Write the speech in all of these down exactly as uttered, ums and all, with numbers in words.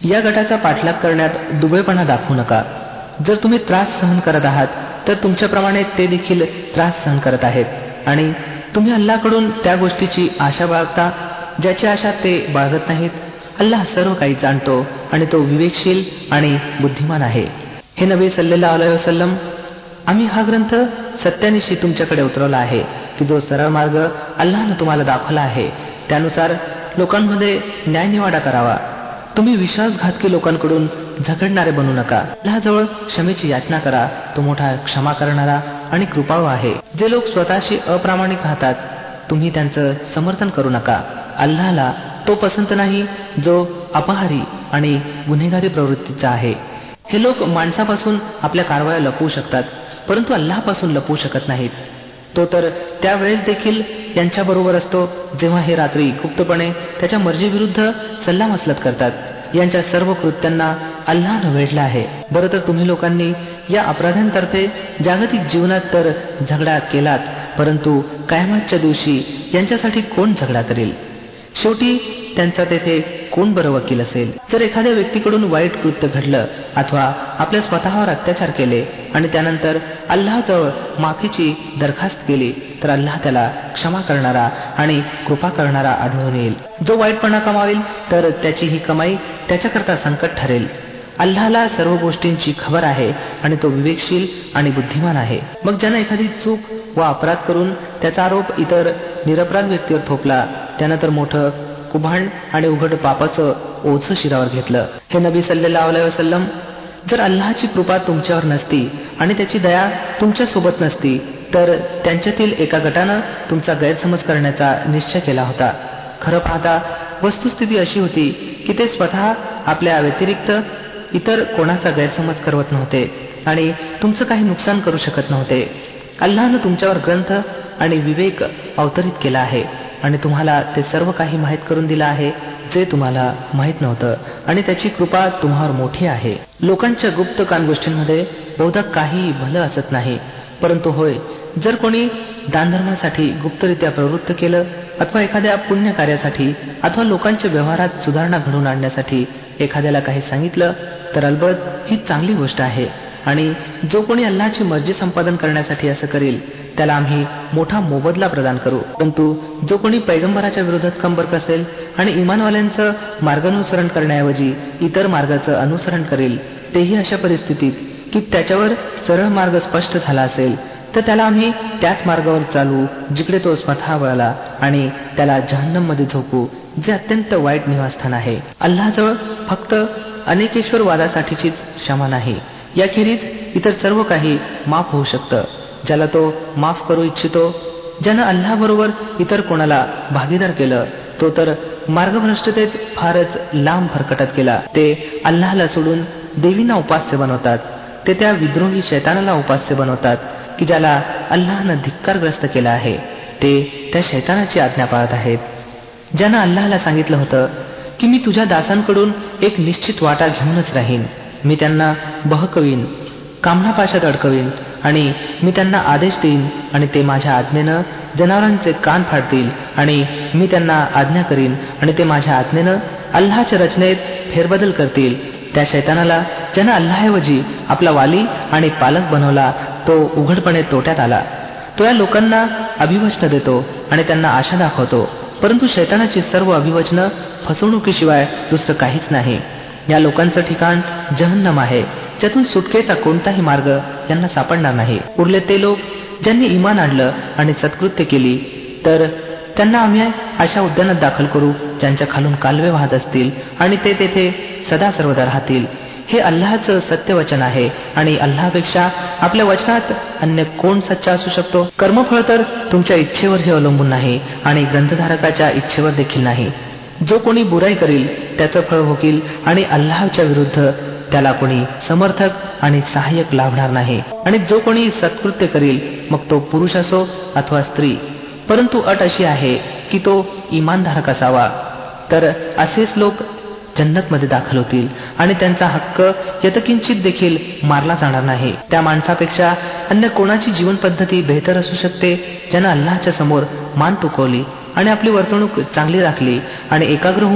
या गटाचा पाठलाग करण्यात दुबळेपणा दाखवू नका. जर तुम्ही त्रास सहन करत आहात तर तुमच्याप्रमाणे ते देखील त्रास सहन करत आहेत आणि तुम्ही अल्लाहकडून त्या गोष्टीची आशा बाळगता ज्याची आशा ते बाळगत नाहीत. अल्लाह सर्व काही जाणतो आणि तो विवेकशील आणि बुद्धिमान आहे. हे नबी सल्लल्लाहु अलैहि वसल्लम, आम्ही हा ग्रंथ सत्यानिशी तुमच्याकडे उतरवला आहे की जो सरळ मार्ग अल्लाहनं तुम्हाला दाखवला आहे त्यानुसार लोकांमध्ये न्यायनिवाडा करावा. तुम्ही विश्वासघातकी लोकांकडून झगडणारे बनू नका. अल्लाहजवळ क्षमेची याचना करा, तो मोठा क्षमा करणारा आणि कृपाळू आहे. जे लोक स्वतःशी अप्रामाणिक राहतात तुम्ही त्यांचं समर्थन करू नका. अल्लाहला तो पसंत नाही जो अपहारी आणि गुन्हेगारी प्रवृत्तीचा आहे. हे लोक माणसापासून आपल्या कारवाया लपवू शकतात परंतु अल्लाहपासून लपवू शकत नाहीत. तो तर त्यावेळेस देखील यांच्याबरोबर असतो जेव्हा हे रात्री गुप्तपणे त्याच्या मर्जीविरुद्ध सल्लामसलत करतात. यांच्या सर्व कृत्यांना अल्लाहनं वेढलं आहे. बरं तर तुम्ही लोकांनी या अपराध्यांतर्फे जागतिक जीवनात तर झगडा केलात परंतु कयामतच्या दिवशी यांच्यासाठी कोण झगडा करेल? शेवटी त्यांचा तेथे कोण बरं वकील असेल? जर एखाद्या व्यक्तीकडून वाईट कृत्य घडलं अथवा आपल्या स्वतःवर अत्याचार केले आणि त्यानंतर अल्लाहजवळ माफीची दरखास्त केली तर अल्लाह त्याला क्षमा करणारा आणि कृपा करणारा आढळून येईल. जो वाईटपणा कमावेल तर त्याची ही कमाई त्याच्याकरता संकट ठरेल. अल्लाहला सर्व गोष्टींची खबर आहे आणि तो विवेकशील आणि बुद्धिमान आहे. मग ज्यानं एखादी चूक व अपराध करून त्याचा आरोप इतर निरपराध व्यक्तीवर थोपला त्यानं तर मोठं कुभांड आणि उघड पापाचं ओझं शिरावर घेतलं. हे नबी सल्लल्लाहु अलैहि वसल्लम, जर अल्लाहची कृपा तुमच्यावर नसती आणि त्याची दया तुमच्या सोबत नसती तर त्यांच्यातील एका गटानं तुमचा गैरसमज करण्याचा निश्चय केला होता. खरं पाहता वस्तुस्थिती अशी होती की ते स्वतः आपल्या व्यतिरिक्त इतर कोणाचा गैरसमज करवत नव्हते आणि तुमचं काही नुकसान करू शकत नव्हते. अल्लाहनं तुमच्यावर ग्रंथ आणि विवेक अवतरित केला आहे आणि तुम्हाला ते सर्व काही माहीत करून दिलं आहे जे तुम्हाला माहीत नव्हतं आणि त्याची कृपा तुम्हावर मोठी आहे. लोकांच्या गुप्त कानगोष्टींमध्ये बहुधा काही भलं असत नाही परंतु होय, जर कोणी दानधर्मासाठी गुप्तरित्या प्रवृत्त केलं अथवा एखाद्या पुण्य कार्यासाठी अथवा लोकांच्या व्यवहारात सुधारणा घडवून आणण्यासाठी एखाद्याला काही सांगितलं तर अलबत ही चांगली गोष्ट आहे. आणि जो कोणी अल्लाहची मर्जी संपादन करण्यासाठी असं करेल त्याला आम्ही मोठा मोबदला प्रदान करू. परंतु जो कोणी पैगंबराच्या विरोधात कंबर कसेल आणि इमानवाल्यांचं मार्गानुसरण करण्याऐवजी इतर मार्गाचं अनुसरण करेल तेही अशा परिस्थितीत की त्याच्यावर सरळ मार्ग स्पष्ट झाला असेल तर त्याला आम्ही त्याच मार्गावर चालू जिकडे तो स्वतः वळला आणि त्याला जहन्नममध्ये झोपू जे अत्यंत वाईट निवासस्थान आहे. अल्लाहजवळ फक्त अनेकेश्वरवादासाठीचीच क्षमा नाही, याखेरीज इतर सर्व काही माफ होऊ शकतं ज्याला तो माफ करू इच्छितो. ज्यानं अल्लाहबरोबर इतर कोणाला भागीदार केलं तो तर मार्गभ्रष्टतेत फारच लांब भरकटत गेला. ते अल्लाहला सोडून देवींना उपास्य बनवतात. ते त्या विद्रोही शैतानाला उपास्य बनवतात की ज्याला अल्लाहनं धिक्कारग्रस्त केला आहे. ते त्या शैतानाची आज्ञा पाळत आहेत. ज्यानं अल्लाहला सांगितलं होतं की मी तुझ्या दासांकडून एक निश्चित वाटा घेऊनच राहीन, मी त्यांना बहकवीन, कामनापाशात अडकवीन आणि मी त्यांना आदेश देईन आणि ते माझ्या आज्ञेनं जनावरांचे कान फाडतील आणि मी त्यांना आज्ञा करीन आणि ते माझ्या आज्ञेनं अल्लाहच्या रचनेत फेरबदल करतील. त्या शैतानाला ज्यानं अल्लाहऐवजी आपला वाली आणि पालक बनवला तो उघडपणे तोट्यात आला. तो या लोकांना अभिवचनं देतो आणि त्यांना आशा दाखवतो परंतु शैतानाची सर्व अभिवचनं फसवणुकीशिवाय दुसरं काहीच नाही. या लोकांचं ठिकाण जहन्नम आहे ज्यातून सुटकेचा कोणताही मार्ग यांना सापडणार नाही. उरले ते लोक ज्यांनी इमान आणलं आणि सत्कृत्य केली तर त्यांना आम्ही अशा उद्यानात दाखल करू ज्यांच्या खालून कालवे वाहत असतील आणि ते तेथे सदा सर्वदा राहतील. हे अल्लाहचं सत्यवचन आहे आणि अल्लाहपेक्षा आपल्या वचनात अन्य कोण सच्चा असू शकतो? कर्मफळ तर तुमच्या इच्छेवरही अवलंबून नाही आणि ग्रंथधारकाच्या इच्छेवर देखील नाही. जो कोणी बुराई करील त्याचं फळ भोगील आणि अल्लाहच्या विरुद्ध त्याला कोणी समर्थक आणि सहाय्यक लाभणार नाही. आणि जो कोणी सत्कृत्य करील मग तो पुरुष असो अथवा स्त्री, परंतु अट अशी आहे की तो इमानधारक असावा, तर असेच लोक जन्नतमध्ये दाखल होतील आणि त्यांचा हक्क यतकिंचित देखील मारला जाणार नाही. त्या माणसापेक्षा अन्य कोणाची जीवन पद्धती बेहतर असू शकते ज्यानं अल्लाहच्या समोर मान तुकवली आणि आपली वर्तणूक चांगली राखली आणि एकाग्र होऊन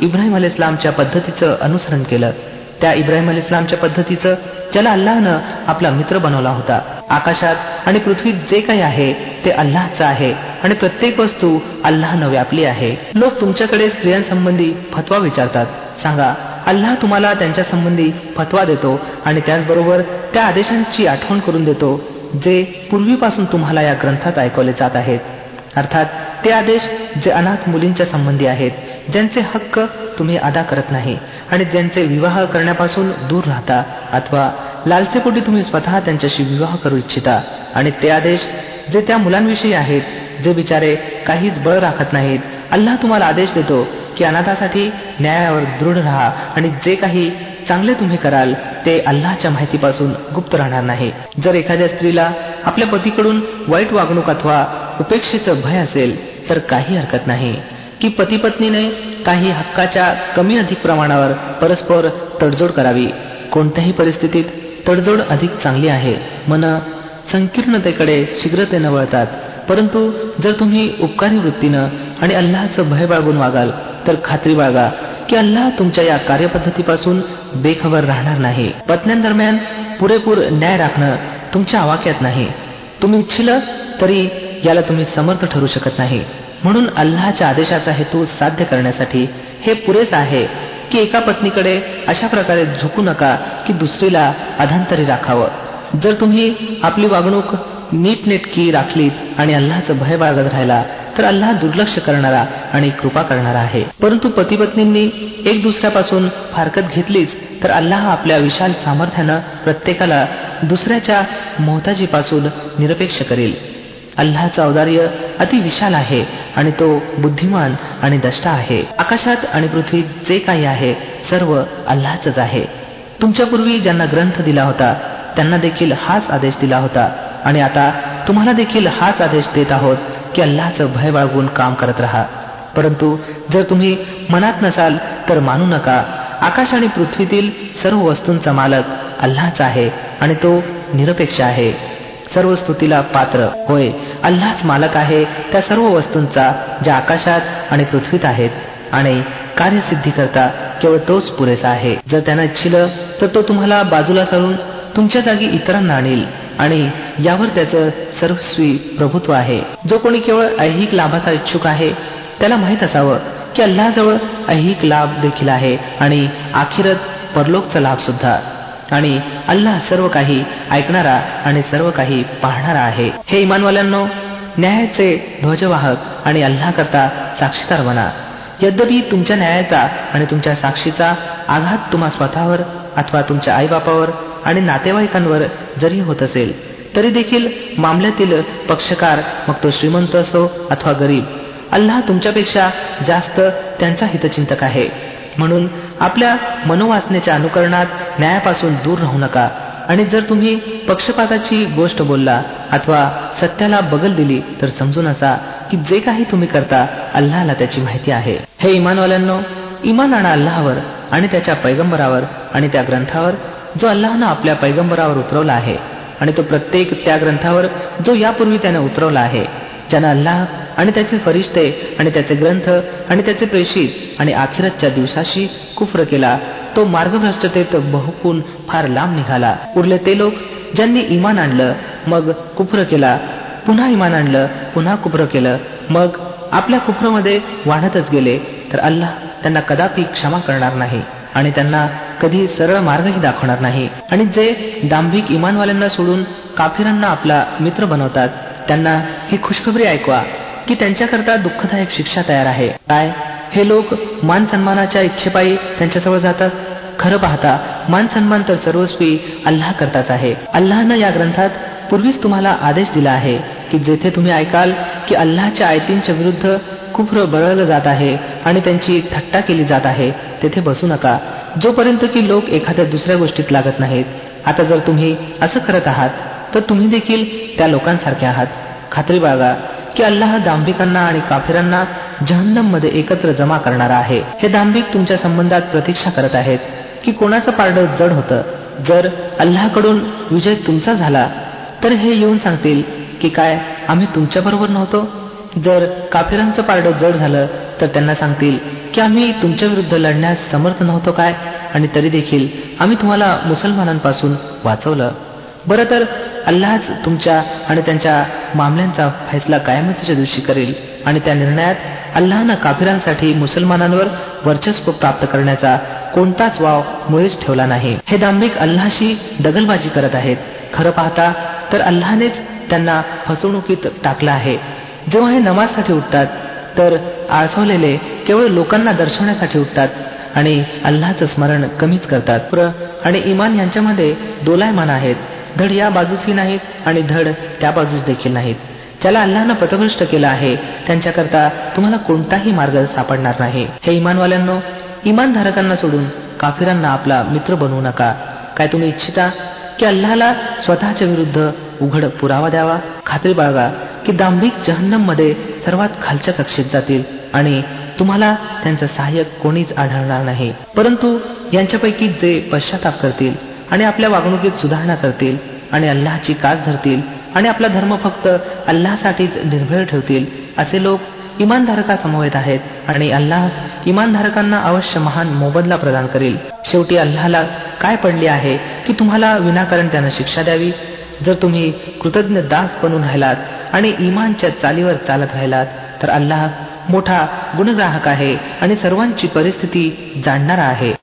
इब्राहिम अलैहिस्सलामच्या पद्धतीचं अनुसरण केलं, त्या इब्राहिम अलैहिस्सलामच्या पद्धतीचं ज्याला अल्लाहनं आपला मित्र बनवला होता. आकाशात आणि पृथ्वीत जे काही आहे ते अल्लाहचं आहे आणि प्रत्येक वस्तू अल्लाहनं व्यापली आहे. लोक तुमच्याकडे स्त्रियांसंबंधी फतवा विचारतात. सांगा, अल्लाह तुम्हाला त्यांच्या संबंधी फतवा देतो आणि त्याचबरोबर त्या आदेशांची आठवण करून देतो जे पूर्वीपासून तुम्हाला या ग्रंथात ऐकवले जात आहेत. अर्थात ते आदेश जे अनाथ मुलींच्या संबंधी आहेत, ज्यांचे हक्क तुम्ही अदा करत नाही आणि ज्यांचे विवाह करण्यापासून दूर राहता अथवा लालसेपोटी तुम्ही स्वतः त्यांच्याशी विवाह करू इच्छिता, आणि ते आदेश जे त्या मुलांविषयी आहेत जे बिचारे काहीच बळ राखत नाहीत. अल्लाह तुम्हाला आदेश देतो की अनाथासाठी न्यायावर दृढ राहा आणि जे काही चांगले तुम्ही कराल ते अल्लाहच्या माहितीपासून गुप्त राहणार नाही. जर एखाद्या स्त्रीला आपल्या पतीकडून वाईट वागणूक अथवा उपेक्षेचं भय असेल तर काही हरकत नाही की पती पत्नीने काही हक्काच्या कमी अधिक प्रमाणावर परस्पर तडजोड करावी. कोणत्याही परिस्थितीत तडजोड अधिक चांगली आहे. मन संकीर्णतेकडे शीघ्रतेनं वळतात, परंतु जर तुम्ही उपकारी वृत्तीनं आणि अल्लाहचं भय बाळगून वागाल तर खात्री बाळगा की अल्लाह तुमच्या या कार्यपद्धतीपासून बेखबर राहणार नाही. पत्न्यांदरम्यान पुरेपूर न्याय राखणं तुमच्या आवाक्यात नाही. तुम्ही इच्छिलं तरी याला तुम्ही समर्थ ठरू शकत नाही. म्हणून अल्लाहच्या आदेशाचा हेतू साध्य करण्यासाठी हे पुरेस आहे की एका पत्नीकडे अशा प्रकारे झुकू नका की दुसरीला अधांतरी राखावं. जर तुम्ही आपली वागणूक नीटनेटकी राखलीत आणि अल्लाहचं भय बाळगत राहिला तर अल्लाह दुर्लक्ष करणारा आणि कृपा करणारा आहे. परंतु पती पत्नींनी एक दुसऱ्यापासून फारकत घेतलीच तर अल्लाह आपल्या विशाल सामर्थ्यानं प्रत्येकाला दुसऱ्याच्या मोहताजीपासून निरपेक्ष करेल. अल्लाहचं औदार्य अति विशाल आहे आणि तो बुद्धिमान आणि दष्टा आहे. आकाशात आणि पृथ्वीत जे काही आहे सर्व अल्लाहचंच आहे. तुमच्यापूर्वी ज्यांना ग्रंथ दिला होता त्यांना देखील हाच आदेश दिला होता आणि आता तुम्हाला देखील हाच आदेश देत आहोत की अल्लाहचं भय बाळगून काम करत राहा. परंतु जर तुम्ही मनात नसाल तर मानू नका. आकाश आणि पृथ्वीतील सर्व वस्तूंचा मालक अल्लाहच आहे आणि तो निरपेक्ष आहे, सर्व स्तुतीला पात्र. होय, अल्लाहच मालक आहे त्या सर्व वस्तूंचा ज्या आकाशात आणि पृथ्वीत आहेत आणि कार्यसिद्धी करता केवळ तोच पुरेसा आहे. जर त्यानं इच्छिलं तर तो तुम्हाला बाजूला सारून तुमच्या जागी इतरांना आणील आणि यावर त्याचं सर्वस्वी प्रभुत्व आहे. जो कोणी केवळ ऐहिक लाभाचा इच्छुक आहे त्याला माहीत असावं की अल्लाहजवळ ऐहिक लाभ देखील आहे आणि आखिरत परलोकचा लाभ सुद्धा, आणि अल्लाह सर्व काही ऐकणारा आणि सर्व काही पाहणारा आहे. हे इमानवाल्यांनो, न्यायाचे ध्वजवाहक आणि अल्लाह करता साक्षीदार बना. यद्यपि तुमच्या न्यायाचा आणि तुमच्या साक्षीचा आघात तुम्हा स्वतःवर अथवा तुमच्या आईबापावर आणि नातेवाईकांवर जरी होत असेल तरी देखील मामल्यातील पक्षकार, मग तो श्रीमंत असो अथवा गरीब, अल्लाह तुमच्यापेक्षा जास्त त्यांचा हितचिंतक आहे. म्हणून आपल्या मनोवासनेच्या अनुकरणात न्यायापासून दूर राहू नका. आणि जर तुम्ही पक्षपाताची गोष्ट बोलला अथवा सत्याला बगल दिली तर समजून असा की जे काही तुम्ही करता अल्लाहला त्याची माहिती आहे. हे इमानवाल्यांनो, इमान आणा अल्लाहवर आणि त्याच्या पैगंबरावर आणि त्या ग्रंथावर जो अल्लाहनं आपल्या पैगंबरावर उतरवला आहे आणि तो प्रत्येक त्या ग्रंथावर जो यापूर्वी त्याने उतरवला आहे. ज्यानं अल्लाह आणि त्याचे फरिश्ते आणि त्याचे ग्रंथ आणि त्याचे प्रेषित आणि आखिरतच्या दिवसाशी कुफ्र केला तो मार्गभ्रष्टतेत बहुकून फार लांब निघाला. उरले ते लोक ज्यांनी इमान आणलं मग कुफ्र केला, पुन्हा इमान आणलं, पुन्हा कुफ्र केलं, मग आपल्या कुफ्रमध्ये वाढतच गेले तर अल्लाह त्यांना कदापि क्षमा करणार नाही आणि त्यांना कधी सरळ मार्गही दाखवणार नाही. आणि जे दांभिक इमानवाल्यांना सोडून काफिरांना आपला मित्र बनवतात त्यांना ही खुशखबरी ऐकवा की त्यांच्याकरता दुःखदायक शिक्षा तयार आहे. काय हे लोक मान सन्मानाच्या इच्छेपायी त्यांच्याजवळ जातात? खरं पाहता मान सन्मान तर सर्वस्वी अल्लाह करताच आहे. अल्लाहनं या ग्रंथात पूर्वीच तुम्हाला आदेश दिला आहे की जेथे तुम्ही ऐकाल की अल्लाहच्या आयतींच्या विरुद्ध कुफ्र बळवलं जात आहे आणि त्यांची थट्टा केली जात आहे तेथे बसू नका जोपर्यंत की लोक एखाद्या दुसऱ्या गोष्टीत लागत नाहीत. आता जर तुम्ही असं करत आहात तर तुम्ही देखील त्या लोकांसारखे आहात. खात्री बाळगा की अल्लाह दांभिकांना आणि काफिरांना जहन्नम मध्ये एकत्र जमा करणारा आहे. हे दांभिक तुमच्या संबंधात प्रतीक्षा करत आहेत की कोणाचं पारडं जड होतं. जर अल्लाहकडून विजय तुमचा झाला तर हे येऊन सांगतील की काय आम्ही तुमच्याबरोबर नव्हतो. जर काफिरांचं पारडं जड झालं तर त्यांना सांगतील की आम्ही तुमच्या विरुद्ध लढण्यास समर्थ नव्हतो काय, आणि तरी देखील आम्ही तुम्हाला मुसलमानांपासून वाचवलं. बरं तर अल्लाहच तुमच्या आणि त्यांच्या मामल्यांचा फैसला कयामतीच्या दिवशी करेल, आणि त्या निर्णयात अल्लाहनं काफिरांसाठी मुसलमानांवर वर्चस्व प्राप्त करण्याचा कोणताच वाव मुळीच ठेवला नाही. हे दांभिक अल्लाहशी दगलबाजी करत आहेत. खरं पाहता तर अल्लाहनेच त्यांना फसवणुकीत टाकलं आहे. जेव्हा हे नमाजसाठी उठतात तर आळसवलेले केवळ लोकांना दर्शवण्यासाठी उठतात आणि अल्लाहचं स्मरण कमीच करतात. प्र आणि इमान यांच्यामध्ये दोलायमान आहेत. धड या बाजूसही नाहीत आणि धड त्या बाजूस देखील नाहीत. ज्याला अल्लाहनं पथभ्रष्ट केलं आहे त्यांच्याकरता तुम्हाला कोणताही मार्ग सापडणार नाही. हे इमानवाल्यांनो, इमानधारकांना सोडून काफिरांना आपला मित्र बनवू नका. काय तुम्ही इच्छिता की अल्लाहला स्वतःच्या विरुद्ध उघड पुरावा द्यावा? खात्री बाळगा की दांभिक जहन्नममध्ये सर्वात खालच्या कक्षेत जातील आणि तुम्हाला त्यांचा सहाय्यक कोणीच आढळणार नाही. परंतु यांच्यापैकी जे पश्चाताप करतील आणि आपल्या वागणुकीत सुधारणा करतील आणि अल्लाहची कास धरतील आणि आपला धर्म फक्त अल्लाहसाठीच निर्भय ठेवतील, असे लोक इमानधारकासमवेत आहेत, आणि अल्लाह इमानधारकांना अवश्य महान मोबदला प्रदान करेल. शेवटी अल्लाहला काय पडले आहे की तुम्हाला विनाकारण त्यानं शिक्षा द्यावी? जर तुम्ही कृतज्ञ दास बनून राहिलात आणि इमानच्या चालीवर चालत राहिलात तर अल्लाह मोठा गुणग्राहक आहे आणि सर्वांची परिस्थिती जाणणारा आहे.